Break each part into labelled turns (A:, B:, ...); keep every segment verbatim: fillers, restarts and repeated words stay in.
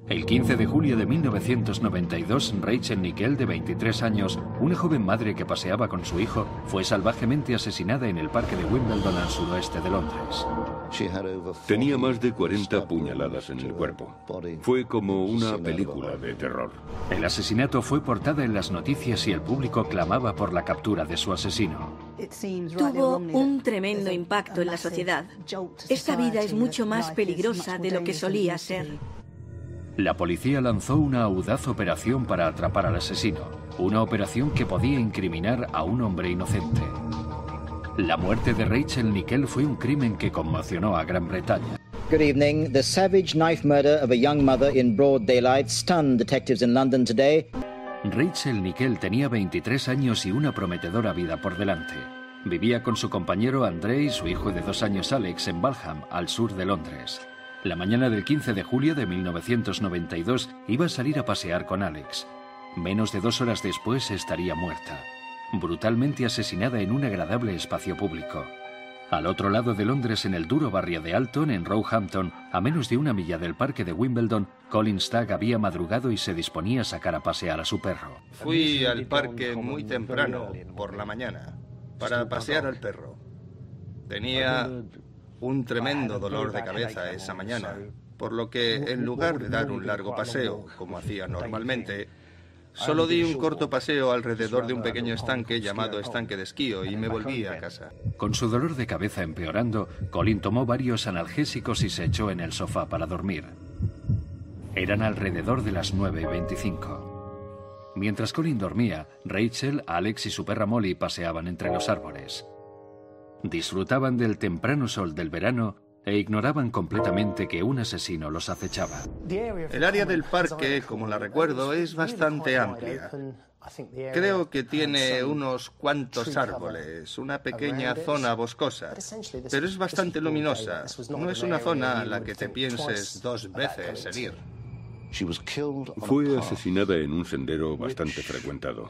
A: El quince de julio de mil novecientos noventa y dos, Rachel Nickell, de veintitrés años, una joven madre que paseaba con su hijo, fue salvajemente asesinada en el parque de Wimbledon al suroeste de Londres.
B: Tenía más de cuarenta puñaladas en el cuerpo. Fue como una película de terror.
A: El asesinato fue portada en las noticias y el público clamaba por la captura de su asesino.
C: Tuvo un tremendo impacto en la sociedad. Esta vida es mucho más peligrosa de lo que solía ser.
A: La policía lanzó una audaz operación para atrapar al asesino, una operación que podía incriminar a un hombre inocente. La muerte de Rachel Nickell fue un crimen que conmocionó a Gran Bretaña.
D: Good evening. The savage knife murder of a young mother in broad daylight stunned detectives in London today.
A: Rachel Nickell tenía veintitrés años y una prometedora vida por delante. Vivía con su compañero André y su hijo de dos años Alex en Balham, al sur de Londres. La mañana del quince de julio de mil novecientos noventa y dos iba a salir a pasear con Alex. Menos de dos horas después estaría muerta, brutalmente asesinada en un agradable espacio público. Al otro lado de Londres, en el duro barrio de Alton, en Roehampton, a menos de una milla del parque de Wimbledon, Colin Stagg había madrugado y se disponía a sacar a pasear a su perro.
E: Fui al parque muy temprano, por la mañana, para pasear al perro. Tenía un tremendo dolor de cabeza esa mañana, por lo que en lugar de dar un largo paseo, como hacía normalmente, solo di un corto paseo alrededor de un pequeño estanque llamado estanque de esquío y me volví a casa.
A: Con su dolor de cabeza empeorando, Colin tomó varios analgésicos y se echó en el sofá para dormir. Eran alrededor de las nueve y veinticinco. Mientras Colin dormía, Rachel, Alex y su perra Molly paseaban entre los árboles. Disfrutaban del temprano sol del verano e ignoraban completamente que un asesino los acechaba.
E: El área del parque, como la recuerdo, es bastante amplia. Creo que tiene unos cuantos árboles, una pequeña zona boscosa, pero es bastante luminosa. No es una zona a la que te pienses dos veces en ir.
B: Fue asesinada en un sendero bastante frecuentado,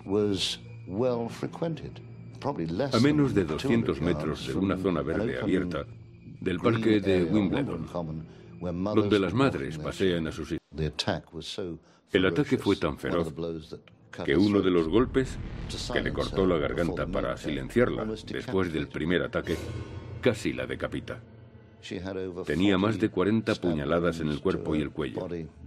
B: a menos de doscientos metros de una zona verde abierta del parque de Wimbledon, donde las madres pasean a sus hijos. El ataque fue tan feroz que uno de los golpes, que le cortó la garganta para silenciarla después del primer ataque, casi la decapita. Tenía más de cuarenta puñaladas en el cuerpo y el cuello.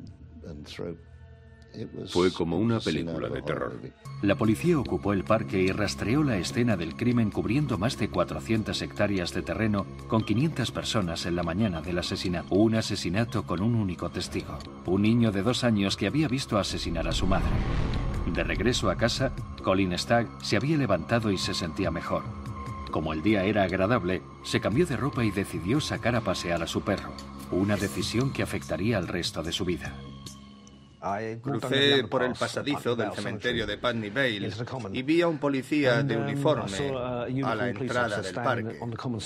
B: Fue como una película de terror.
A: La policía ocupó el parque y rastreó la escena del crimen cubriendo más de cuatrocientas hectáreas de terreno con quinientas personas en la mañana del asesinato. Un asesinato con un único testigo, un niño de dos años que había visto asesinar a su madre. De regreso a casa, Colin Stagg se había levantado y se sentía mejor. Como el día era agradable, se cambió de ropa y decidió sacar a pasear a su perro, una decisión que afectaría al resto de su vida.
E: Crucé por el pasadizo del cementerio de Putney Vale y vi a un policía de uniforme a la entrada del parque.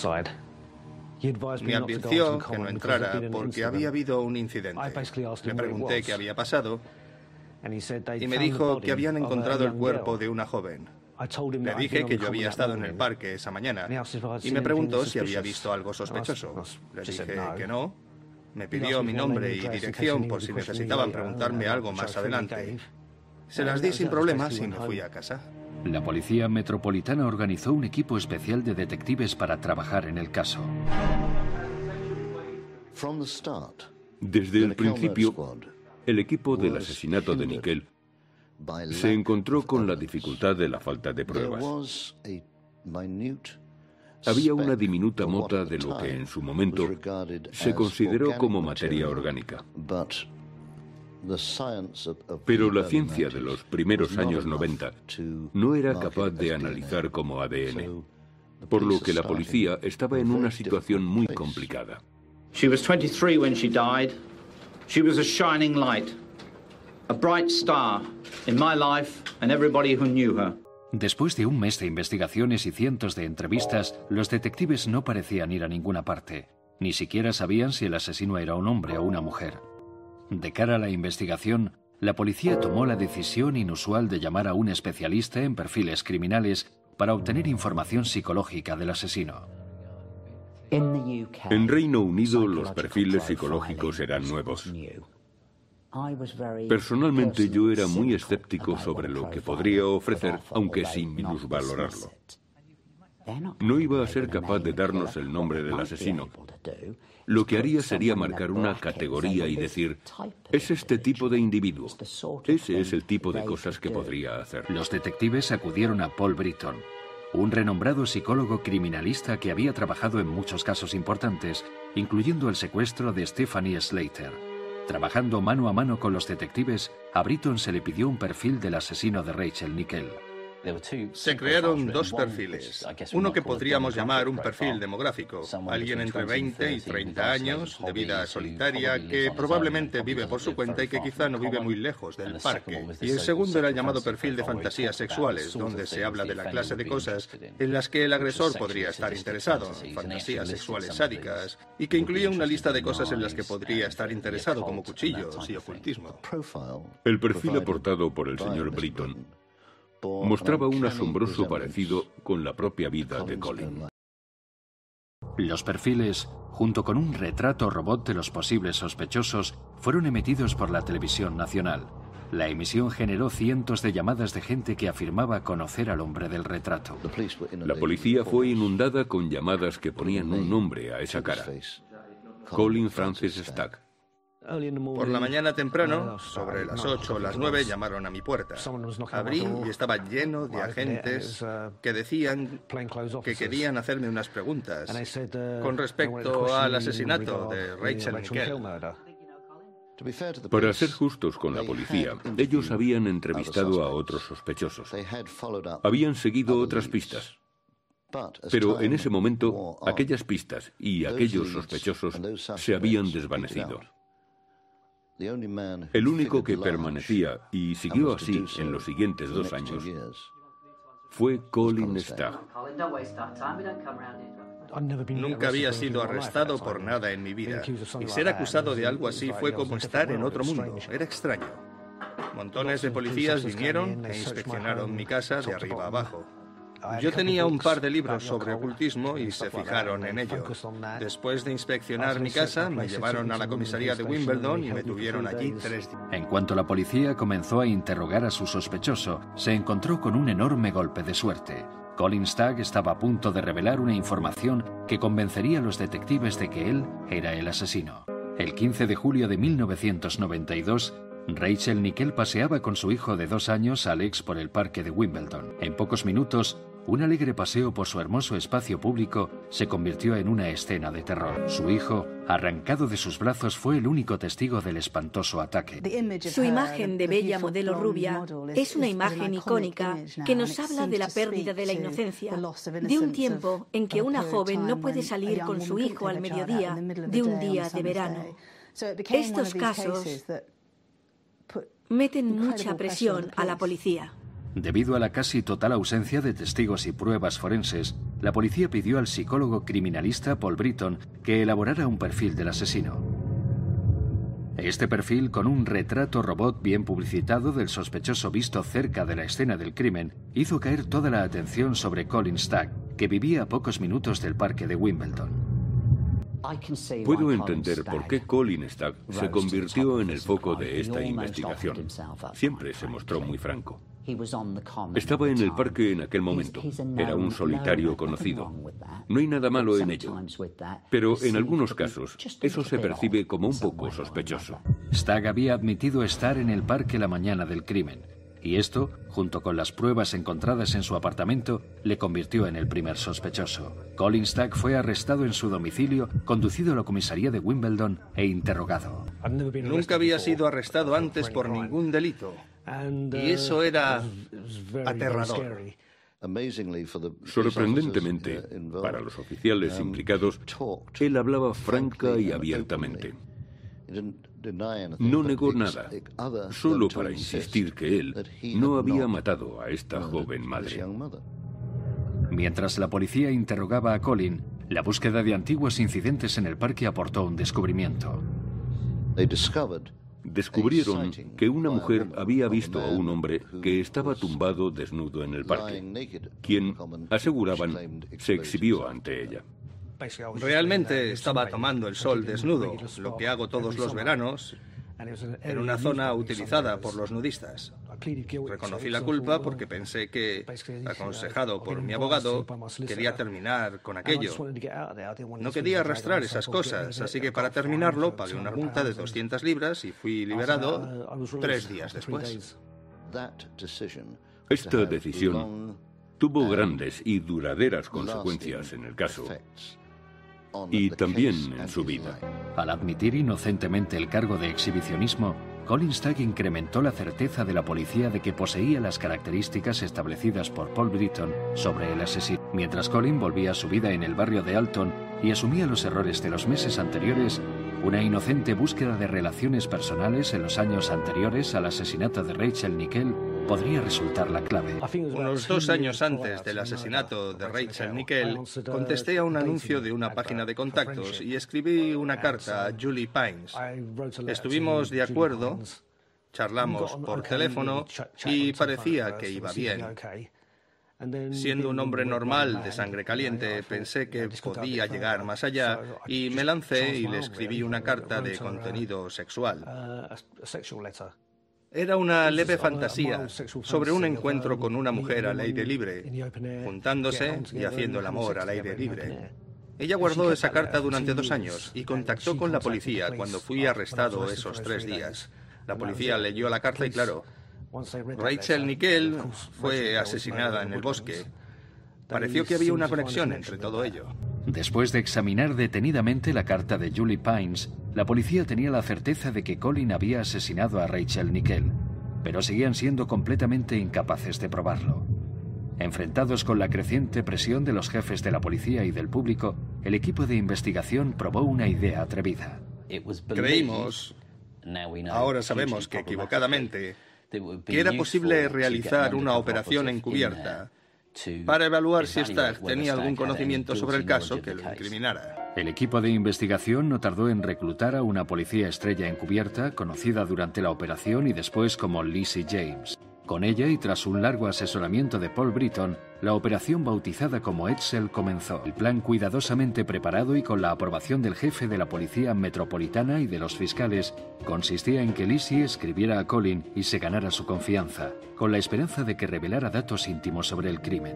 E: Me advirtió que no entrara porque había habido un incidente. Le pregunté qué había pasado y me dijo que habían encontrado el cuerpo de una joven. Le dije que yo había estado en el parque esa mañana y me preguntó si había visto algo sospechoso. Le dije que no. Me pidió mi nombre y dirección por si necesitaban preguntarme algo más adelante. Se las di sin problemas y me fui a casa.
A: La Policía Metropolitana organizó un equipo especial de detectives para trabajar en el caso.
B: Desde el principio, el equipo del asesinato de Nickell se encontró con la dificultad de la falta de pruebas. Había una diminuta mota de lo que en su momento se consideró como materia orgánica. Pero la ciencia de los primeros años noventa no era capaz de analizar como A D N, por lo que la policía estaba en una situación muy complicada.
F: She was twenty-three when she died. She was a shining light, a bright star in my life and everybody who knew her.
A: Después de un mes de investigaciones y cientos de entrevistas, los detectives no parecían ir a ninguna parte. Ni siquiera sabían si el asesino era un hombre o una mujer. De cara a la investigación, la policía tomó la decisión inusual de llamar a un especialista en perfiles criminales para obtener información psicológica del asesino.
B: En Reino Unido, los perfiles psicológicos eran nuevos. Personalmente yo era muy escéptico sobre lo que podría ofrecer, aunque sin minusvalorarlo. No iba a ser capaz de darnos el nombre del asesino. Lo que haría sería marcar una categoría y decir, es este tipo de individuo. Ese es el tipo de cosas que podría hacer.
A: Los detectives acudieron a Paul Britton, un renombrado psicólogo criminalista que había trabajado en muchos casos importantes, incluyendo el secuestro de Stephanie Slater. Trabajando mano a mano con los detectives, a Britton se le pidió un perfil del asesino de Rachel Nickel.
E: Se crearon dos perfiles. Uno que podríamos llamar un perfil demográfico. Alguien entre veinte y treinta años, de vida solitaria, que probablemente vive por su cuenta y que quizá no vive muy lejos del parque. Y el segundo era el llamado perfil de fantasías sexuales, donde se habla de la clase de cosas en las que el agresor podría estar interesado, fantasías sexuales sádicas, y que incluye una lista de cosas en las que podría estar interesado, como cuchillos y ocultismo.
B: El perfil aportado por el señor Britton mostraba un asombroso parecido con la propia vida de Colin.
A: Los perfiles, junto con un retrato robot de los posibles sospechosos, fueron emitidos por la televisión nacional. La emisión generó cientos de llamadas de gente que afirmaba conocer al hombre del retrato.
B: La policía fue inundada con llamadas que ponían un nombre a esa cara: Colin Francis Stack.
E: Por la mañana temprano, sobre las ocho o las nueve, llamaron a mi puerta. Abrí y estaba lleno de agentes que decían que querían hacerme unas preguntas con respecto al asesinato de Rachel Nickel.
B: Para ser justos con la policía, ellos habían entrevistado a otros sospechosos. Habían seguido otras pistas. Pero en ese momento, aquellas pistas y aquellos sospechosos se habían desvanecido. El único que permanecía, y siguió así en los siguientes dos años, fue Colin Stack.
E: Nunca había sido arrestado por nada en mi vida, y ser acusado de algo así fue como estar en otro mundo. Era extraño. Montones de policías vinieron e inspeccionaron mi casa de arriba a abajo. Yo tenía un par de libros sobre ocultismo y se fijaron en ello. Después de inspeccionar mi casa, me llevaron a la comisaría de Wimbledon y me tuvieron allí tres días.
A: En cuanto la policía comenzó a interrogar a su sospechoso, se encontró con un enorme golpe de suerte. Colin Stack estaba a punto de revelar una información que convencería a los detectives de que él era el asesino. El quince de julio de mil novecientos noventa y dos, Rachel Nickel paseaba con su hijo de dos años, Alex, por el parque de Wimbledon. En pocos minutos, un alegre paseo por su hermoso espacio público se convirtió en una escena de terror. Su hijo, arrancado de sus brazos, fue el único testigo del espantoso ataque.
C: Su imagen de bella modelo rubia es una imagen icónica que nos habla de la pérdida de la inocencia, de un tiempo en que una joven no puede salir con su hijo al mediodía de un día de verano. Estos casos meten mucha presión a la policía.
A: Debido a la casi total ausencia de testigos y pruebas forenses, la policía pidió al psicólogo criminalista Paul Britton que elaborara un perfil del asesino. Este perfil, con un retrato robot bien publicitado del sospechoso visto cerca de la escena del crimen, hizo caer toda la atención sobre Colin Stack, que vivía a pocos minutos del parque de Wimbledon.
B: Puedo entender por qué Colin Stack se convirtió en el foco de esta investigación. Siempre se mostró muy franco. Estaba en el parque en aquel momento. Era un solitario conocido. No hay nada malo en ello. Pero en algunos casos, eso se percibe como un poco sospechoso.
A: Stack había admitido estar en el parque la mañana del crimen. Y esto, junto con las pruebas encontradas en su apartamento, le convirtió en el primer sospechoso. Colin Stack fue arrestado en su domicilio, conducido a la comisaría de Wimbledon e interrogado.
E: Nunca había sido arrestado antes por ningún delito. Y eso era aterrador.
B: Sorprendentemente, para los oficiales implicados, él hablaba franca y abiertamente. No negó nada, solo para insistir que él no había matado a esta joven madre.
A: Mientras la policía interrogaba a Colin, la búsqueda de antiguos incidentes en el parque aportó un descubrimiento.
B: Descubrieron que una mujer había visto a un hombre que estaba tumbado desnudo en el parque, quien, aseguraban, se exhibió ante ella.
E: Realmente estaba tomando el sol desnudo, lo que hago todos los veranos, Era una zona utilizada por los nudistas. Reconocí la culpa porque pensé que, aconsejado por mi abogado, quería terminar con aquello. No quería arrastrar esas cosas, así que para terminarlo pagué una multa de doscientas libras y fui liberado tres días después.
B: Esta decisión tuvo grandes y duraderas consecuencias en el caso y también en su vida.
A: Al admitir inocentemente el cargo de exhibicionismo, Colin Stagg incrementó la certeza de la policía de que poseía las características establecidas por Paul Britton sobre el asesino. Mientras Colin volvía a su vida en el barrio de Alton y asumía los errores de los meses anteriores, una inocente búsqueda de relaciones personales en los años anteriores al asesinato de Rachel Nickell podría resultar la clave.
E: Unos dos años antes del asesinato de Rachel Nickell, contesté a un anuncio de una página de contactos y escribí una carta a Julie Pines. Estuvimos de acuerdo, charlamos por teléfono y parecía que iba bien. Siendo un hombre normal, de sangre caliente, pensé que podía llegar más allá y me lancé y le escribí una carta de contenido sexual. Era una leve fantasía sobre un encuentro con una mujer al aire libre, juntándose y haciendo el amor al aire libre. Ella guardó esa carta durante dos años y contactó con la policía cuando fui arrestado esos tres días. La policía leyó la carta y, claro, Rachel Nickell fue asesinada en el bosque. Pareció que había una conexión entre todo ello.
A: Después de examinar detenidamente la carta de Julie Pines, la policía tenía la certeza de que Colin había asesinado a Rachel Nickell, pero seguían siendo completamente incapaces de probarlo. Enfrentados con la creciente presión de los jefes de la policía y del público, el equipo de investigación probó una idea atrevida.
E: Creímos, ahora sabemos que equivocadamente, que era posible realizar una operación encubierta para evaluar si Stagg tenía algún conocimiento sobre el caso que lo incriminara.
A: El equipo de investigación no tardó en reclutar a una policía estrella encubierta, conocida durante la operación y después como Lizzie James. Con ella, y tras un largo asesoramiento de Paul Britton, la operación bautizada como Edsel comenzó. El plan cuidadosamente preparado y con la aprobación del jefe de la policía metropolitana y de los fiscales, consistía en que Lizzie escribiera a Colin y se ganara su confianza, con la esperanza de que revelara datos íntimos sobre el crimen.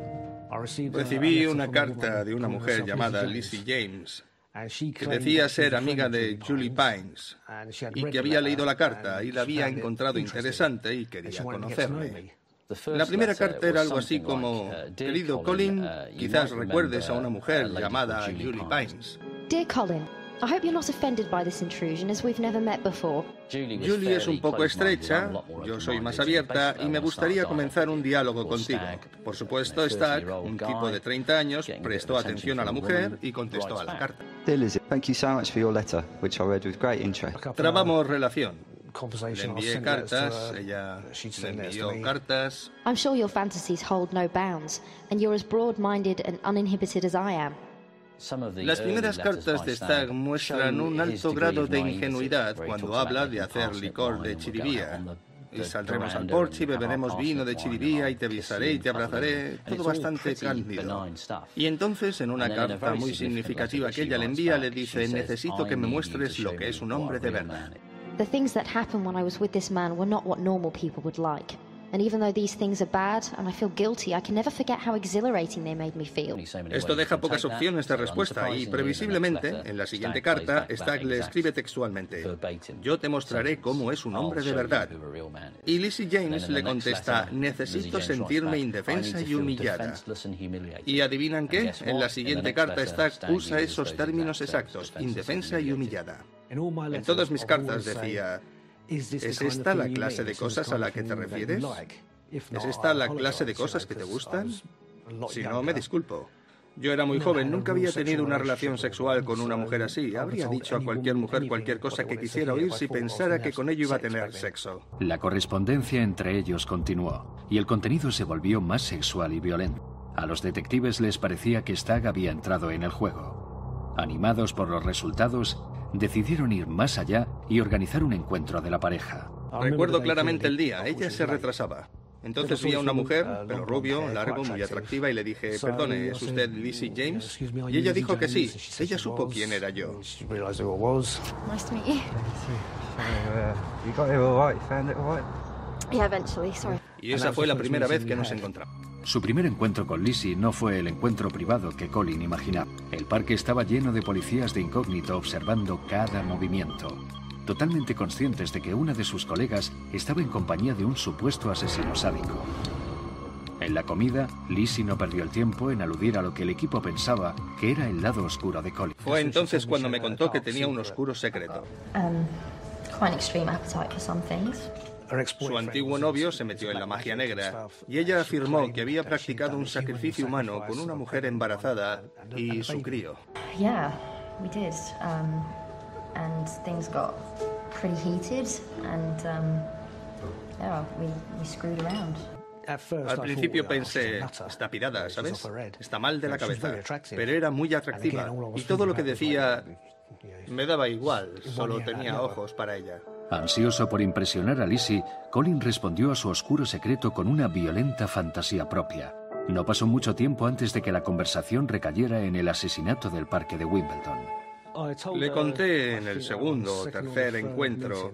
E: Recibí una carta de una mujer llamada Lizzie James, que decía ser amiga de Julie Pines y que había leído la carta y la había encontrado interesante y quería conocerme. La primera carta era algo así como: querido Colin, quizás recuerdes a una mujer llamada Julie Pines.
G: Dear Colin, I hope you're not offended by this intrusion, as we've never met before.
E: Julie es un poco estrecha, yo soy más abierta y me gustaría comenzar un diálogo contigo. Por supuesto, Stagg, un tipo de treinta años, prestó atención a la mujer y contestó a la carta.
H: Dear Lizzie, thank you so much for your letter, which I read with great interest.
E: Trabamos relación. Le envié cartas, ella le envió cartas.
G: I'm sure your fantasies hold no bounds, and you're as broad-minded and uninhibited as I am.
E: Las primeras cartas de Stagg muestran un alto grado de ingenuidad cuando habla de hacer licor de chiribía. Y saldremos al porche y beberemos vino de chiribía y te besaré y te abrazaré, todo bastante cándido. Y entonces, en una carta muy significativa que ella le envía, le dice: necesito que me muestres lo que es un hombre de verdad.
G: The things that happened when I was with this man were not what normal people would like. And even though these things are bad and I feel guilty, I can never forget how exhilarating they made me feel.
E: Esto deja pocas opciones de respuesta y, previsiblemente, en la siguiente carta, Stagg le escribe textualmente: yo te mostraré cómo es un hombre de verdad. Y Lizzie James le contesta: necesito sentirme indefensa y humillada. ¿Y adivinan qué? En la siguiente carta, Stagg usa esos términos exactos: indefensa y humillada. En todas mis cartas decía: ¿es esta la clase de cosas a la que te refieres? ¿Es esta la clase de cosas que te gustan? Si no, me disculpo. Yo era muy joven, nunca había tenido una relación sexual con una mujer así. Habría dicho a cualquier mujer cualquier cosa que quisiera oír si pensara que con ello iba a tener sexo.
A: La correspondencia entre ellos continuó, y el contenido se volvió más sexual y violento. A los detectives les parecía que Stagg había entrado en el juego. Animados por los resultados, decidieron ir más allá y organizar un encuentro de la pareja.
E: Recuerdo claramente el día. Ella se retrasaba. Entonces vi a una mujer, pelo rubio, largo, muy atractiva, y le dije, perdone, ¿es usted Lizzie James? Y ella dijo que sí. Ella supo quién era yo.
G: Nice to meet you.
H: You got here all right? You found it all right?
G: Yeah, eventually, sorry.
E: Y esa fue la primera vez que nos encontramos.
A: Su primer encuentro con Lizzie no fue el encuentro privado que Colin imaginaba. El parque estaba lleno de policías de incógnito observando cada movimiento, totalmente conscientes de que una de sus colegas estaba en compañía de un supuesto asesino sádico. En la comida, Lizzie no perdió el tiempo en aludir a lo que el equipo pensaba que era el lado oscuro de Colin.
E: Fue entonces cuando me contó que tenía un oscuro secreto.
G: Um, quite an extreme appetite for some things.
E: Su antiguo novio se metió en la magia negra y ella afirmó que había practicado un sacrificio humano con una mujer embarazada y su crío.
G: Yeah, we did. Um, and things got pretty heated and um, yeah, we, we screwed around.
E: Al principio pensé, está pirada, ¿sabes? Está mal de la cabeza, pero era muy atractiva y todo lo que decía me daba igual, solo tenía ojos para ella.
A: Ansioso por impresionar a Lizzie, Colin respondió a su oscuro secreto con una violenta fantasía propia. No pasó mucho tiempo antes de que la conversación recayera en el asesinato del parque de Wimbledon.
E: Le conté en el segundo o tercer encuentro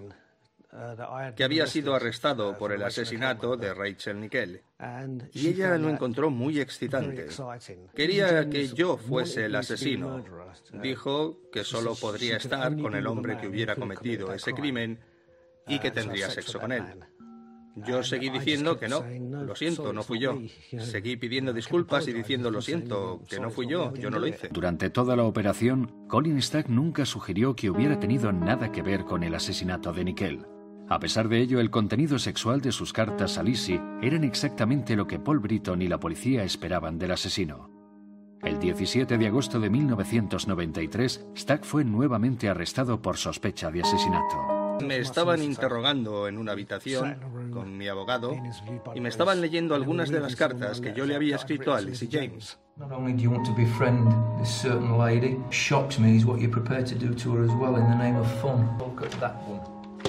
E: que había sido arrestado por el asesinato de Rachel Nickell, y ella lo encontró muy excitante. Quería que yo fuese el asesino. Dijo que solo podría estar con el hombre que hubiera cometido ese crimen y que tendría sexo con él. Yo seguí diciendo que no, lo siento, no fui yo. Seguí pidiendo disculpas y diciendo lo siento, que no fui yo, yo no lo hice.
A: Durante toda la operación, Colin Stack nunca sugirió que hubiera tenido nada que ver con el asesinato de Nickell. A pesar de ello, el contenido sexual de sus cartas a Lizzie eran exactamente lo que Paul Britton y la policía esperaban del asesino. El diecisiete de agosto de mil novecientos noventa y tres, Stack fue nuevamente arrestado por sospecha de asesinato.
E: Me estaban interrogando en una habitación con mi abogado y me estaban leyendo algunas de las cartas que yo le había escrito a Lizzie James.
I: Not only do you want to befriend this certain lady, shocks me is what you're prepared to do to her as well in the name of fun. Look at that one.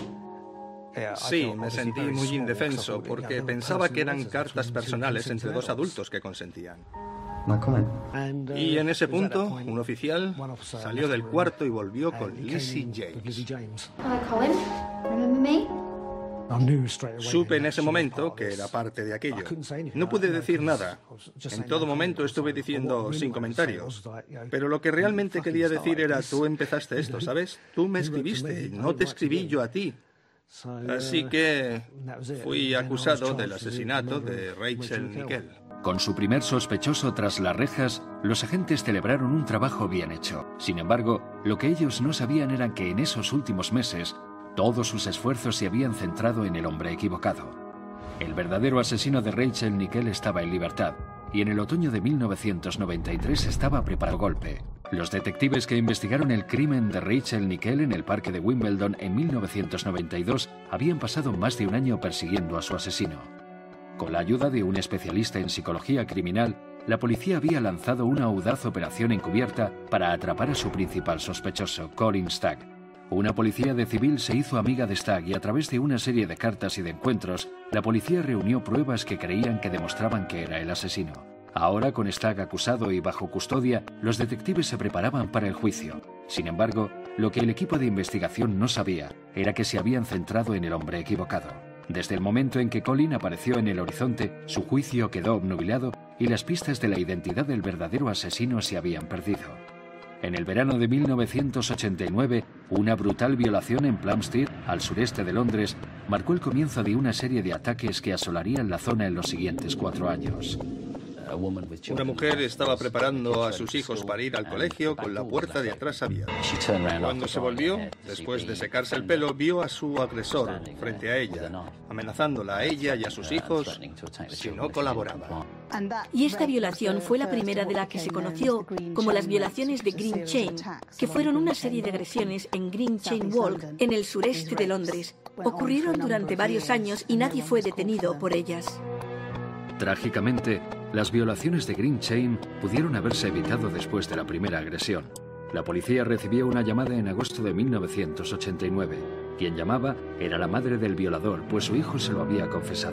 E: Sí, me sentí muy indefenso porque pensaba que eran cartas personales entre dos adultos que consentían. Y en ese punto, un oficial salió del cuarto y volvió con Lizzie James.
G: Hi, Colin. Remember me?
E: Supe en ese momento que era parte de aquello. No pude decir nada. En todo momento estuve diciendo sin comentarios. Pero lo que realmente quería decir era, tú empezaste esto, ¿sabes? Tú me escribiste, no te escribí yo a ti. Así que fui acusado del asesinato de Rachel Nickell.
A: Con su primer sospechoso tras las rejas, los agentes celebraron un trabajo bien hecho. Sin embargo, lo que ellos no sabían era que en esos últimos meses, todos sus esfuerzos se habían centrado en el hombre equivocado. El verdadero asesino de Rachel Nickell estaba en libertad, y en el otoño de mil novecientos noventa y tres estaba preparado golpe. Los detectives que investigaron el crimen de Rachel Nickell en el parque de Wimbledon en mil novecientos noventa y dos habían pasado más de un año persiguiendo a su asesino. Con la ayuda de un especialista en psicología criminal, la policía había lanzado una audaz operación encubierta para atrapar a su principal sospechoso, Colin Stack. Una policía de civil se hizo amiga de Stack y a través de una serie de cartas y de encuentros, la policía reunió pruebas que creían que demostraban que era el asesino. Ahora, con Stack acusado y bajo custodia, los detectives se preparaban para el juicio. Sin embargo, lo que el equipo de investigación no sabía era que se habían centrado en el hombre equivocado. Desde el momento en que Colin apareció en el horizonte, su juicio quedó obnubilado y las pistas de la identidad del verdadero asesino se habían perdido. En el verano de mil novecientos ochenta y nueve, una brutal violación en Plumstead, al sureste de Londres, marcó el comienzo de una serie de ataques que asolarían la zona en los siguientes cuatro años.
E: Una mujer estaba preparando a sus hijos para ir al colegio con la puerta de atrás abierta. Cuando se volvió, después de secarse el pelo, vio a su agresor frente a ella, amenazándola a ella y a sus hijos si no colaboraba.
C: Y esta violación fue la primera de la que se conoció como las violaciones de Green Chain, que fueron una serie de agresiones en Green Chain Walk, en el sureste de Londres. Ocurrieron durante varios años y nadie fue detenido por ellas.
A: Trágicamente, las violaciones de Green Chain pudieron haberse evitado después de la primera agresión. La policía recibió una llamada en agosto de mil novecientos ochenta y nueve. Quien llamaba era la madre del violador, pues su hijo se lo había confesado.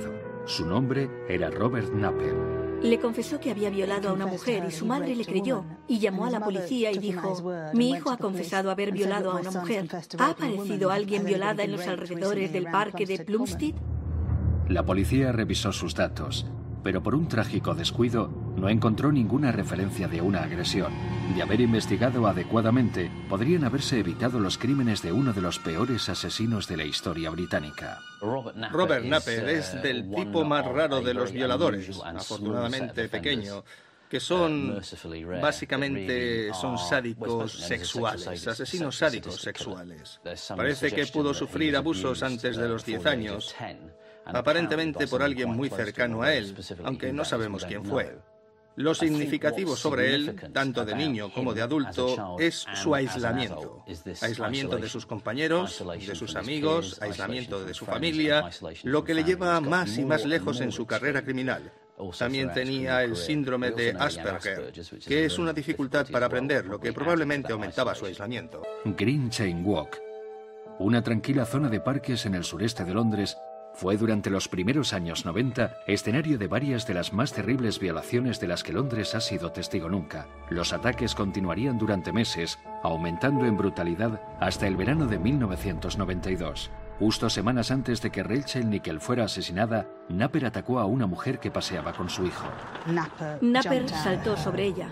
A: Su nombre era Robert Napper.
C: Le confesó que había violado a una mujer y su madre le creyó y llamó a la policía y dijo: mi hijo ha confesado haber violado a una mujer. ¿Ha aparecido alguien violada en los alrededores del parque de Plumstead?
A: La policía revisó sus datos, pero por un trágico descuido no encontró ninguna referencia de una agresión. De haber investigado adecuadamente, podrían haberse evitado los crímenes de uno de los peores asesinos de la historia británica.
E: Robert Napper es del tipo más raro de los violadores, afortunadamente pequeño, que son, básicamente, son sádicos sexuales, asesinos sádicos sexuales. Parece que pudo sufrir abusos antes de los diez años, aparentemente por alguien muy cercano a él, aunque no sabemos quién fue. Lo significativo sobre él, tanto de niño como de adulto, es su aislamiento. Aislamiento de sus compañeros, de sus amigos, aislamiento de su familia, lo que le lleva más y más lejos en su carrera criminal. También tenía el síndrome de Asperger, que es una dificultad para aprender, lo que probablemente aumentaba su aislamiento.
A: Green Chain Walk, una tranquila zona de parques en el sureste de Londres, fue durante los primeros años noventa escenario de varias de las más terribles violaciones de las que Londres ha sido testigo nunca. Los ataques continuarían durante meses, aumentando en brutalidad hasta el verano de mil novecientos noventa y dos. Justo semanas antes de que Rachel Nickel fuera asesinada, Napper atacó a una mujer que paseaba con su hijo.
C: Napper saltó sobre ella,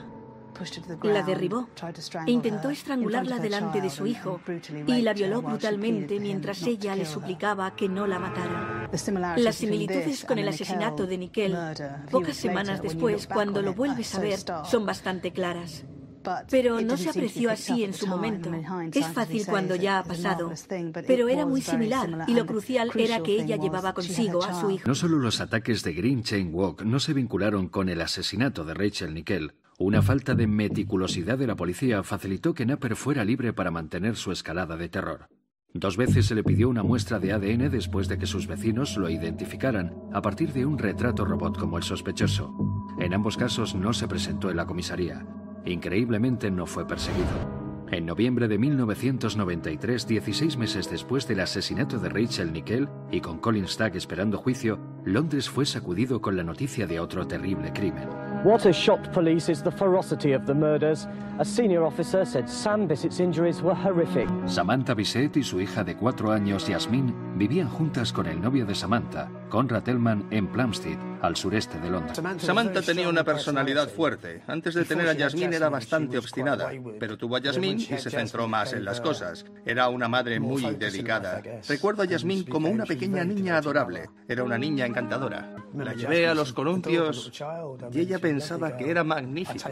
C: la derribó e intentó estrangularla delante de su hijo y la violó brutalmente mientras ella le suplicaba que no la matara. Las similitudes con el asesinato de Nickel, pocas semanas después, cuando lo vuelves a ver, son bastante claras. Pero no se apreció así en su momento. Es fácil cuando ya ha pasado. Pero era muy similar y lo crucial era que ella llevaba consigo a su hijo.
A: No solo los ataques de Green Chain Walk no se vincularon con el asesinato de Rachel Nickel. Una falta de meticulosidad de la policía facilitó que Napper fuera libre para mantener su escalada de terror. Dos veces se le pidió una muestra de A D N después de que sus vecinos lo identificaran a partir de un retrato robot como el sospechoso. En ambos casos no se presentó en la comisaría. Increíblemente no fue perseguido. En noviembre de mil novecientos noventa y tres, dieciséis meses después del asesinato de Rachel Nickel y con Colin Stack esperando juicio, Londres fue sacudido con la noticia de otro terrible crimen.
J: What has shocked police is the ferocity of the murders. A senior officer said Sam Bissett's injuries were horrific.
A: Samantha Bissett y su hija de cuatro años, Yasmine, vivían juntas con el novio de Samantha, Conrad Ellman, en Plumstead, al sureste de Londres.
E: Samantha tenía una personalidad fuerte. Antes de tener a Yasmine era bastante obstinada, pero tuvo a Yasmine y se centró más en las cosas. Era una madre muy dedicada. Recuerdo a Yasmine como una pequeña niña adorable. Era una niña encantadora. La llevé a los columpios y ella pensaba que era magnífico.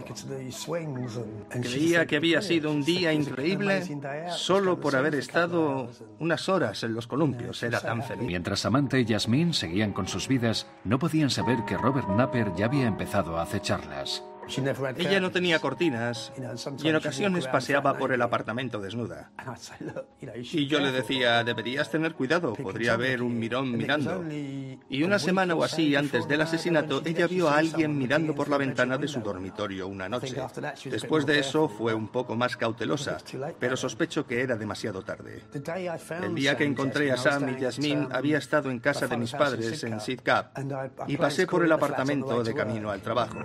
E: Creía que había sido un día increíble solo por haber estado unas horas en los columpios. Era tan feliz.
A: Mientras Samantha y Yasmine seguían con sus vidas, no podían saber que Robert Napper ya había empezado a acecharlas.
E: Ella no tenía cortinas y en ocasiones paseaba por el apartamento desnuda. Y yo le decía, deberías tener cuidado, podría haber un mirón mirando. Y una semana o así antes del asesinato, ella vio a alguien mirando por la ventana de su dormitorio una noche. Después de eso fue un poco más cautelosa, pero sospecho que era demasiado tarde. El día que encontré a Sam y Yasmine había estado en casa de mis padres en Sidcup y pasé por el apartamento de camino al trabajo.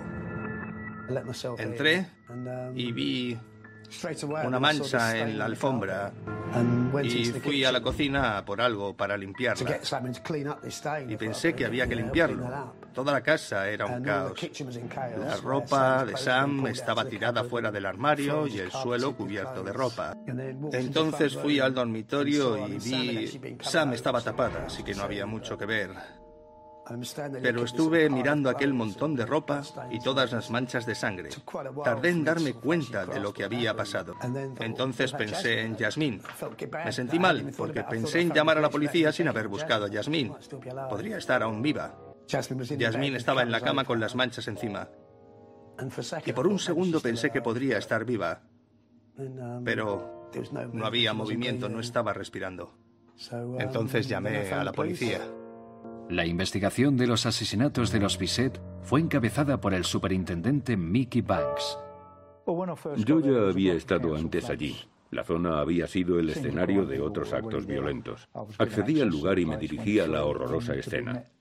E: Entré y vi una mancha en la alfombra y fui a la cocina por algo para limpiarla. Y pensé que había que limpiarlo. Toda la casa era un caos. La ropa de Sam estaba tirada fuera del armario y el suelo cubierto de ropa. Entonces fui al dormitorio y vi... Sam estaba tapada, así que no había mucho que ver. Pero estuve mirando aquel montón de ropa y todas las manchas de sangre. Tardé en darme cuenta de lo que había pasado. Entonces pensé en Yasmine. Me sentí mal porque pensé en llamar a la policía sin haber buscado a Yasmine. Podría estar aún viva. Yasmine estaba en la cama con las manchas encima. Y por un segundo pensé que podría estar viva. Pero no había movimiento, no estaba respirando. Entonces llamé a la policía.
A: La investigación de los asesinatos de los Bissett fue encabezada por el superintendente Mickey Banks.
B: Yo ya había estado antes allí. La zona había sido el escenario de otros actos violentos. Accedí al lugar y me dirigí a la horrorosa escena.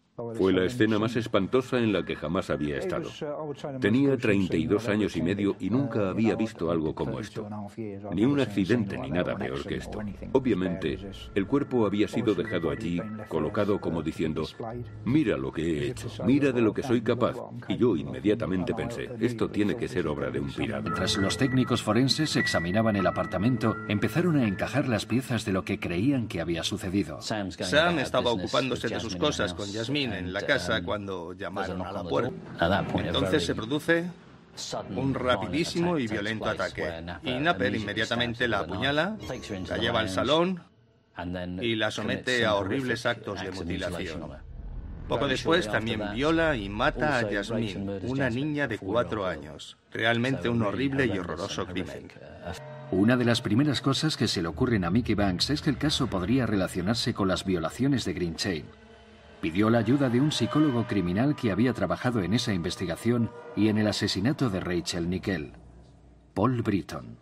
B: Fue la escena más espantosa en la que jamás había estado. Tenía treinta y dos años y medio y nunca había visto algo como esto. Ni un accidente ni nada peor que esto. Obviamente, el cuerpo había sido dejado allí, colocado como diciendo, mira lo que he hecho, mira de lo que soy capaz. Y yo inmediatamente pensé, esto tiene que ser obra de un pirata.
A: Mientras los técnicos forenses examinaban el apartamento, empezaron a encajar las piezas de lo que creían que había sucedido.
E: Sam estaba ocupándose de sus cosas con Yasmine en la casa cuando llamaron a la puerta. Entonces se produce un rapidísimo y violento ataque. Y Napper inmediatamente la apuñala, la lleva al salón y la somete a horribles actos de mutilación. Poco después también viola y mata a Yasmine, una niña de cuatro años. Realmente un horrible y horroroso crimen.
A: Una de las primeras cosas que se le ocurren a Mickey Banks es que el caso podría relacionarse con las violaciones de Green Chain. Pidió la ayuda de un psicólogo criminal que había trabajado en esa investigación y en el asesinato de Rachel Nickell, Paul Britton.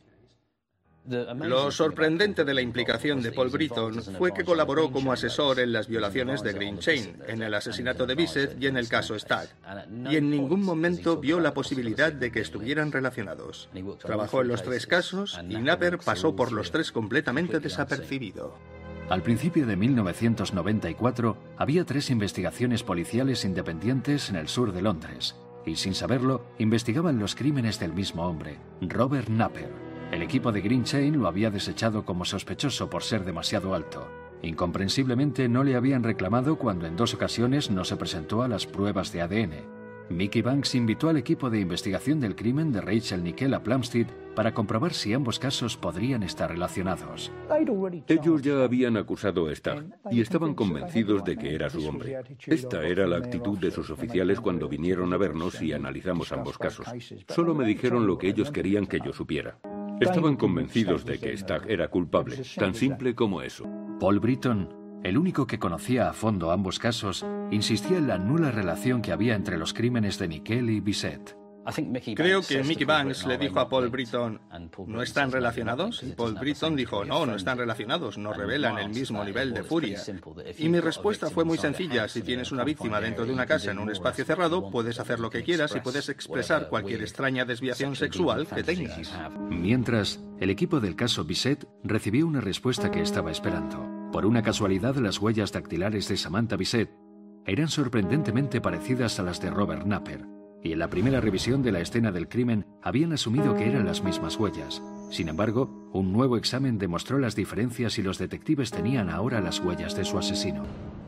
E: Lo sorprendente de la implicación de Paul Britton fue que colaboró como asesor en las violaciones de Green Chain, en el asesinato de Bissett y en el caso Stagg, y en ningún momento vio la posibilidad de que estuvieran relacionados. Trabajó en los tres casos y Napper pasó por los tres completamente desapercibido.
A: Al principio de mil novecientos noventa y cuatro había tres investigaciones policiales independientes en el sur de Londres, y sin saberlo, investigaban los crímenes del mismo hombre, Robert Napper. El equipo de Green Chain lo había desechado como sospechoso por ser demasiado alto. Incomprensiblemente no le habían reclamado cuando en dos ocasiones no se presentó a las pruebas de A D N. Mickey Banks invitó al equipo de investigación del crimen de Rachel Nickell a Plumstead para comprobar si ambos casos podrían estar relacionados.
B: Ellos ya habían acusado a Stagg y estaban convencidos de que era su hombre. Esta era la actitud de sus oficiales cuando vinieron a vernos y analizamos ambos casos. Solo me dijeron lo que ellos querían que yo supiera. Estaban convencidos de que Stagg era culpable, tan simple como eso.
A: Paul Britton, el único que conocía a fondo ambos casos, insistía en la nula relación que había entre los crímenes de Nickell y Bissett.
E: Creo que Mickey Banks le dijo a Paul Britton, ¿no están relacionados? Y Paul Britton dijo, no, no están relacionados, no revelan el mismo nivel de furia. Y mi respuesta fue muy sencilla, si tienes una víctima dentro de una casa en un espacio cerrado, puedes hacer lo que quieras y puedes expresar cualquier extraña desviación sexual que tengas.
A: Mientras, el equipo del caso Bissett recibió una respuesta que estaba esperando. Por una casualidad, las huellas dactilares de Samantha Bissett eran sorprendentemente parecidas a las de Robert Napper, y en la primera revisión de la escena del crimen habían asumido que eran las mismas huellas. Sin embargo, un nuevo examen demostró las diferencias y los detectives tenían ahora las huellas de su asesino.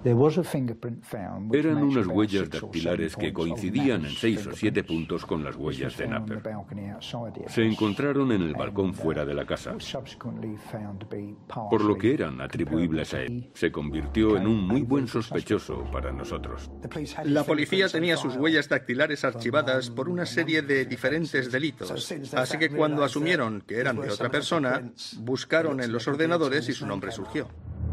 B: Eran unas huellas dactilares que coincidían en seis o siete puntos con las huellas de Napper. Se encontraron en el balcón fuera de la casa, por lo que eran atribuibles a él. Se convirtió en un muy buen sospechoso para nosotros.
E: La policía tenía sus huellas dactilares archivadas por una serie de diferentes delitos, así que cuando asumieron que eran de otra persona, buscaron en los ordenadores y su nombre surgió.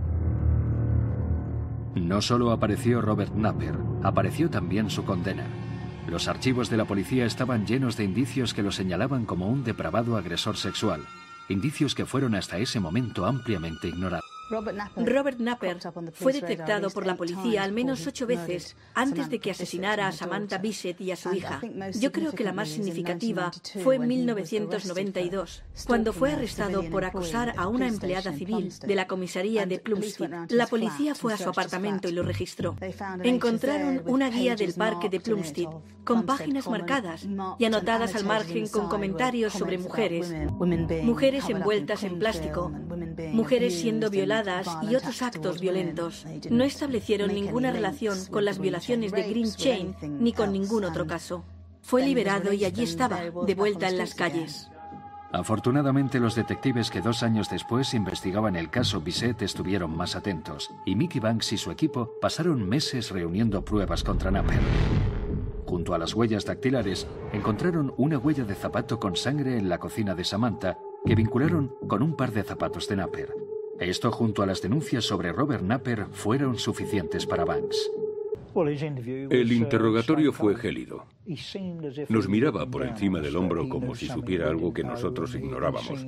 A: No solo apareció Robert Napper, apareció también su condena. Los archivos de la policía estaban llenos de indicios que lo señalaban como un depravado agresor sexual, indicios que fueron hasta ese momento ampliamente ignorados.
C: Robert Napper fue detectado por la policía al menos ocho veces antes de que asesinara a Samantha Bissett y a su hija. Yo creo que la más significativa fue en mil novecientos noventa y dos, cuando fue arrestado por acosar a una empleada civil de la comisaría de Plumstead. La policía fue a su apartamento y lo registró. Encontraron una guía del parque de Plumstead con páginas marcadas y anotadas al margen con comentarios sobre mujeres, mujeres envueltas en plástico, mujeres siendo violadas y otros actos violentos. No establecieron ninguna relación con las violaciones de Green Chain ni con ningún otro caso. Fue liberado y allí estaba, de vuelta en las calles.
A: Afortunadamente, los detectives que dos años después investigaban el caso Bissett estuvieron más atentos, y Mickey Banks y su equipo pasaron meses reuniendo pruebas contra Napper. Junto a las huellas dactilares, encontraron una huella de zapato con sangre en la cocina de Samantha que vincularon con un par de zapatos de Napper. Esto, junto a las denuncias sobre Robert Napper, fueron suficientes para Banks.
B: El interrogatorio fue gélido. Nos miraba por encima del hombro como si supiera algo que nosotros ignorábamos.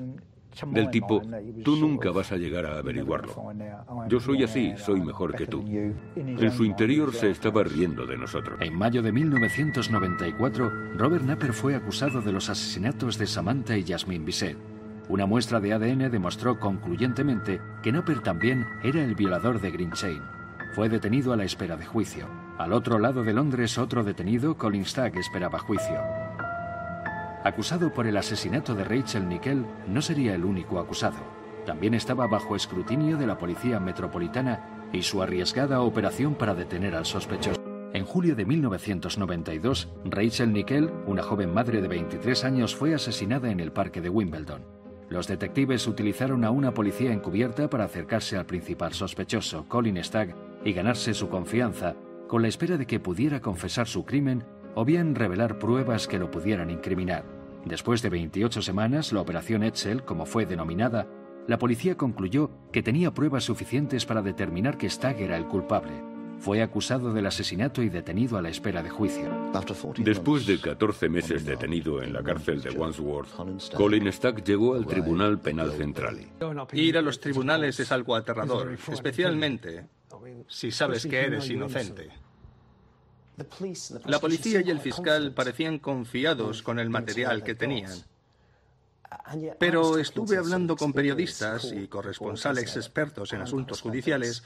B: Del tipo, tú nunca vas a llegar a averiguarlo. Yo soy así, soy mejor que tú. En su interior se estaba riendo de nosotros.
A: En mayo de mil novecientos noventa y cuatro, Robert Napper fue acusado de los asesinatos de Samantha y Jasmine Bisset. Una muestra de A D N demostró concluyentemente que Napper también era el violador de Green Chain. Fue detenido a la espera de juicio. Al otro lado de Londres, otro detenido, Colin Stagg, esperaba juicio. Acusado por el asesinato de Rachel Nickell, no sería el único acusado. También estaba bajo escrutinio de la Policía Metropolitana y su arriesgada operación para detener al sospechoso. En julio de mil novecientos noventa y dos, Rachel Nickell, una joven madre de veintitrés años, fue asesinada en el parque de Wimbledon. Los detectives utilizaron a una policía encubierta para acercarse al principal sospechoso, Colin Stagg, y ganarse su confianza, con la espera de que pudiera confesar su crimen o bien revelar pruebas que lo pudieran incriminar. Después de veintiocho semanas, la Operación Edsel, como fue denominada, la policía concluyó que tenía pruebas suficientes para determinar que Stagg era el culpable. Fue acusado del asesinato y detenido a la espera de juicio.
B: Después de catorce meses detenido en la cárcel de Wandsworth, Colin Stagg llegó al Tribunal Penal Central.
E: Ir a los tribunales es algo aterrador, especialmente si sabes que eres inocente. La policía y el fiscal parecían confiados con el material que tenían. Pero estuve hablando con periodistas y corresponsales expertos en asuntos judiciales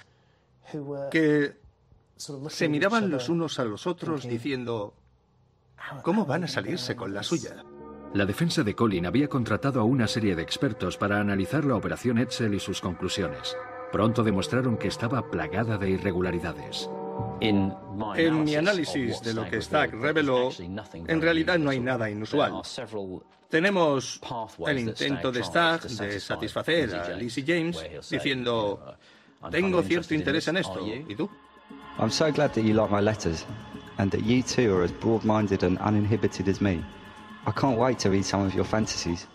E: que se miraban los unos a los otros diciendo, ¿cómo van a salirse con la suya?
A: La defensa de Colin había contratado a una serie de expertos para analizar la operación Edsel y sus conclusiones. Pronto demostraron que estaba plagada de irregularidades.
E: En mi análisis de lo que Stagg reveló, en realidad no hay nada inusual. Tenemos el intento de Stagg de satisfacer a Lizzie James diciendo, tengo cierto interés en esto, ¿y tú?
H: I'm so glad that you like my letters and that you too are as broad-minded and uninhibited as me. I can't wait to read some of your fantasies.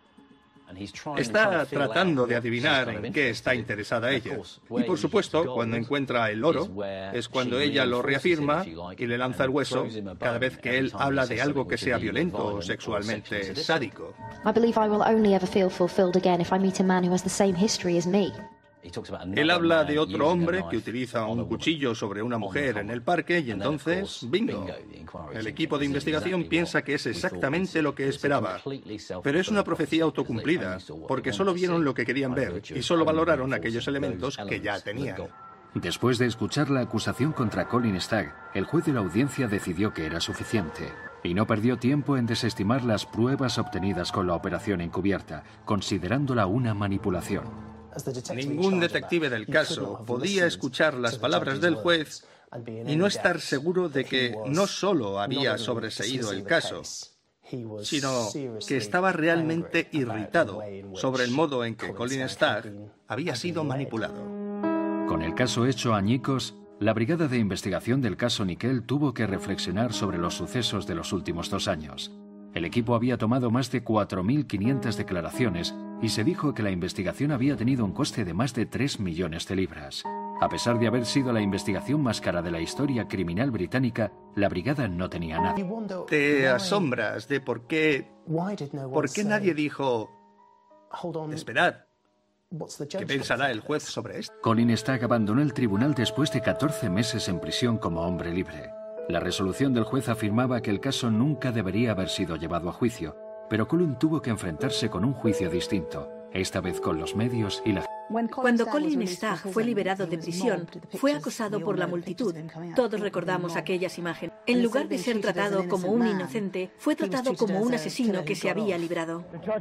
E: Está tratando de adivinar en qué está interesada ella. Y por supuesto, cuando encuentra el oro, es cuando ella lo reafirma y le lanza el hueso cada vez que él habla de algo que sea violento o sexualmente sádico.
G: I believe I will only ever feel fulfilled again if I meet a man who has the same history as me.
E: Él habla de otro hombre que utiliza un cuchillo sobre una mujer en el parque y entonces, bingo. El equipo de investigación piensa que es exactamente lo que esperaba. Pero es una profecía autocumplida, porque solo vieron lo que querían ver y solo valoraron aquellos elementos que ya tenían.
A: Después de escuchar la acusación contra Colin Stagg, el juez de la audiencia decidió que era suficiente. Y no perdió tiempo en desestimar las pruebas obtenidas con la operación encubierta, considerándola una manipulación.
E: Ningún detective del caso podía escuchar las palabras del juez y no estar seguro de que no solo había sobreseído el caso, sino que estaba realmente irritado sobre el modo en que Colin Stagg había sido manipulado.
A: Con el caso hecho añicos, la Brigada de Investigación del caso Nickell tuvo que reflexionar sobre los sucesos de los últimos dos años. El equipo había tomado más de cuatro mil quinientas declaraciones y se dijo que la investigación había tenido un coste de más de tres millones de libras. A pesar de haber sido la investigación más cara de la historia criminal británica, la brigada no tenía nada.
E: Te asombras de por qué, por qué nadie dijo, esperad, ¿qué pensará el juez sobre esto?
A: Colin Stagg abandonó el tribunal después de catorce meses en prisión como hombre libre. La resolución del juez afirmaba que el caso nunca debería haber sido llevado a juicio, pero Colin tuvo que enfrentarse con un juicio distinto, esta vez con los medios y la...
C: Cuando Colin Stagg fue liberado de prisión, fue acosado por la multitud. Todos recordamos aquellas imágenes. En lugar de ser tratado como un inocente, fue tratado como un asesino que se había librado.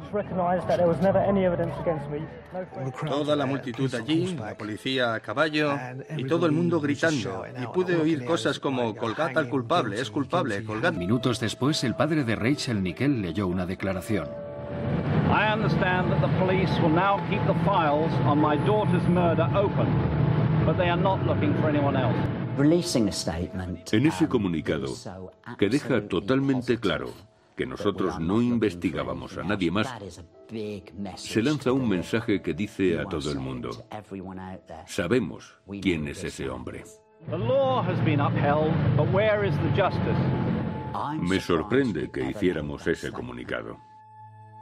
E: Toda la multitud allí, la policía a caballo y todo el mundo gritando. Y pude oír cosas como, colgad al culpable, es culpable, colgad.
A: Minutos después, el padre de Rachel Nickell leyó una declaración.
K: I understand that the police will now keep the files on my daughter's murder open, but they are not looking for anyone else.
B: En ese comunicado, que deja totalmente claro que nosotros no investigábamos a nadie más, se lanza un mensaje que dice a todo el mundo: sabemos quién es ese hombre.
K: The law has been upheld, but where is the justice?
B: Me sorprende que hiciéramos ese comunicado.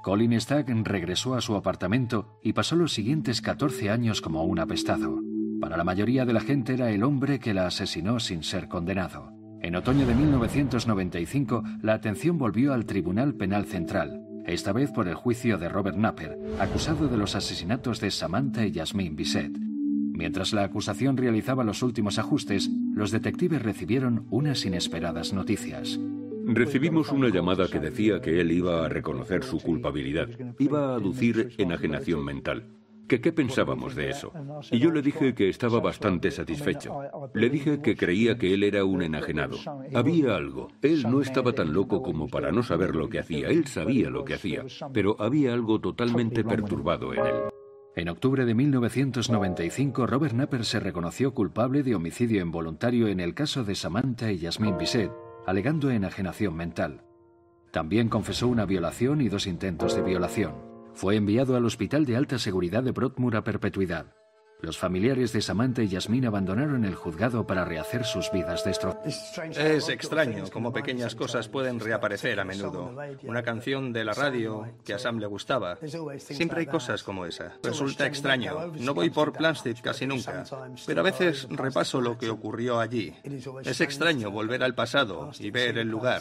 A: Colin Stack regresó a su apartamento y pasó los siguientes catorce años como un apestado. Para la mayoría de la gente era el hombre que la asesinó sin ser condenado. En otoño de mil novecientos noventa y cinco, la atención volvió al Tribunal Penal Central, esta vez por el juicio de Robert Napper, acusado de los asesinatos de Samantha y Yasmine Bisset. Mientras la acusación realizaba los últimos ajustes, los detectives recibieron unas inesperadas noticias.
B: Recibimos una llamada que decía que él iba a reconocer su culpabilidad, iba a aducir enajenación mental. ¿Que qué pensábamos de eso? Y yo le dije que estaba bastante satisfecho. Le dije que creía que él era un enajenado. Había algo. Él no estaba tan loco como para no saber lo que hacía. Él sabía lo que hacía, pero había algo totalmente perturbado en él.
A: En octubre de mil novecientos noventa y cinco, Robert Napper se reconoció culpable de homicidio involuntario en el caso de Samantha y Yasmine Bisset, alegando enajenación mental. También confesó una violación y dos intentos de violación. Fue enviado al Hospital de Alta Seguridad de Broadmoor a perpetuidad. Los familiares de Samantha y Yasmine abandonaron el juzgado para rehacer sus vidas destrozadas.
E: Es extraño cómo pequeñas cosas pueden reaparecer a menudo. Una canción de la radio que a Sam le gustaba. Siempre hay cosas como esa. Resulta extraño. No voy por Plumstead casi nunca, pero a veces repaso lo que ocurrió allí. Es extraño volver al pasado y ver el lugar.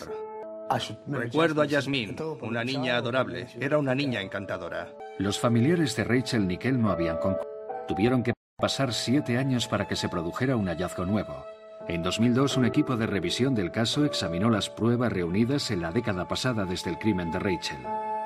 E: Recuerdo a Yasmine, una niña adorable. Era una niña encantadora.
A: Los familiares de Rachel Nickel no habían concluido. Tuvieron que pasar siete años para que se produjera un hallazgo nuevo. En dos mil dos, un equipo de revisión del caso examinó las pruebas reunidas en la década pasada desde el crimen de Rachel.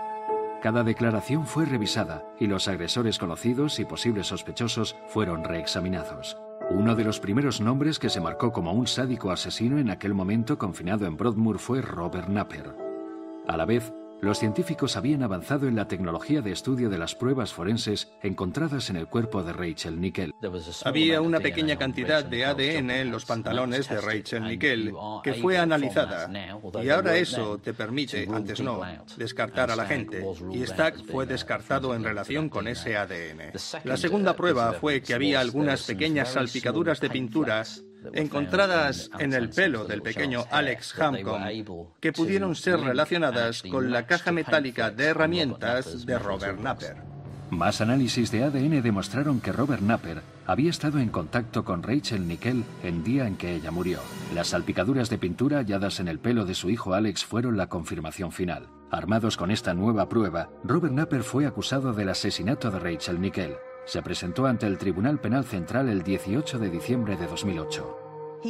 A: Cada declaración fue revisada y los agresores conocidos y posibles sospechosos fueron reexaminados. Uno de los primeros nombres que se marcó como un sádico asesino en aquel momento confinado en Broadmoor fue Robert Napper. A la vez, los científicos habían avanzado en la tecnología de estudio de las pruebas forenses encontradas en el cuerpo de Rachel Nickel.
E: Había una pequeña cantidad de A D N en los pantalones de Rachel Nickel que fue analizada. Y ahora eso te permite, antes no, descartar a la gente. Y Stack fue descartado en relación con ese A D N. La segunda prueba fue que había algunas pequeñas salpicaduras de pintura encontradas en el pelo del pequeño Alex Hampcombe, que pudieron ser relacionadas con la caja metálica de herramientas de Robert Napper.
A: Más análisis de A D N demostraron que Robert Napper había estado en contacto con Rachel Nickel el día en que ella murió. Las salpicaduras de pintura halladas en el pelo de su hijo Alex fueron la confirmación final. Armados con esta nueva prueba, Robert Napper fue acusado del asesinato de Rachel Nickel. Se presentó ante el Tribunal Penal Central el dieciocho de diciembre de dos mil ocho.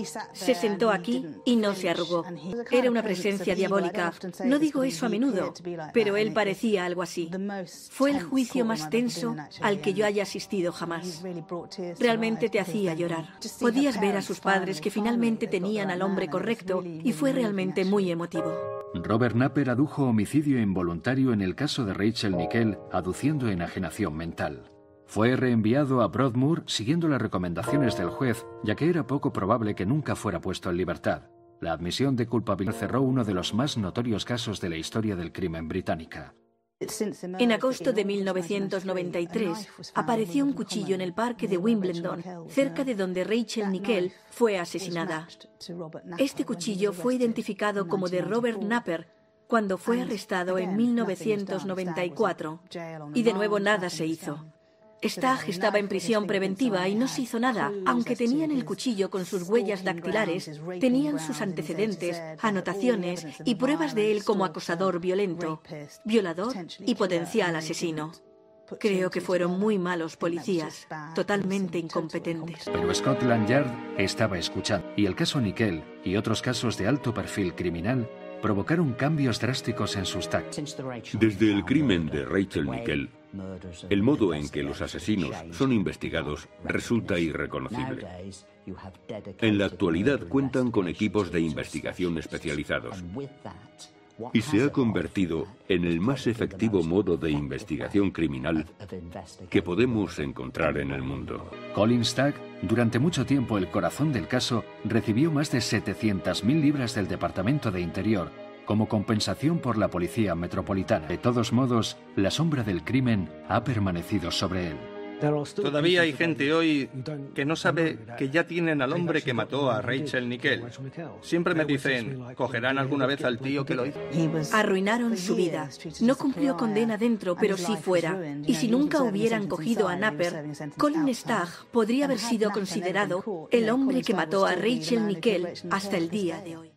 C: Se sentó aquí y no se arrugó. Era una presencia diabólica. No digo eso a menudo, pero él parecía algo así. Fue el juicio más tenso al que yo haya asistido jamás. Realmente te hacía llorar. Podías ver a sus padres que finalmente tenían al hombre correcto y fue realmente muy emotivo.
A: Robert Napper adujo homicidio involuntario en el caso de Rachel Nickel, aduciendo enajenación mental. Fue reenviado a Broadmoor siguiendo las recomendaciones del juez, ya que era poco probable que nunca fuera puesto en libertad. La admisión de culpabilidad cerró uno de los más notorios casos de la historia del crimen británica.
C: En agosto de mil novecientos noventa y tres, apareció un cuchillo en el parque de Wimbledon, cerca de donde Rachel Nickel fue asesinada. Este cuchillo fue identificado como de Robert Napper cuando fue arrestado en mil novecientos noventa y cuatro, y de nuevo nada se hizo. Stagg estaba en prisión preventiva y no se hizo nada. Aunque tenían el cuchillo con sus huellas dactilares, tenían sus antecedentes, anotaciones y pruebas de él como acosador violento, violador y potencial asesino. Creo que fueron muy malos policías, totalmente incompetentes.
A: Pero Scotland Yard estaba escuchando, y el caso Nickel y otros casos de alto perfil criminal provocaron cambios drásticos en sus tácticas.
B: Desde el crimen de Rachel Nickel, el modo en que los asesinos son investigados resulta irreconocible. En la actualidad cuentan con equipos de investigación especializados y se ha convertido en el más efectivo modo de investigación criminal que podemos encontrar en el mundo.
A: Colin Stack, durante mucho tiempo el corazón del caso, recibió más de setecientas mil libras del Departamento de Interior como compensación por la Policía Metropolitana. De todos modos, la sombra del crimen ha permanecido sobre él.
E: Todavía hay gente hoy que no sabe que ya tienen al hombre que mató a Rachel Nickell. Siempre me dicen, ¿cogerán alguna vez al tío que lo hizo?
C: Arruinaron su vida. No cumplió condena dentro, pero sí fuera. Y si nunca hubieran cogido a Napper, Colin Stagg podría haber sido considerado el hombre que mató a Rachel Nickell hasta el día de hoy.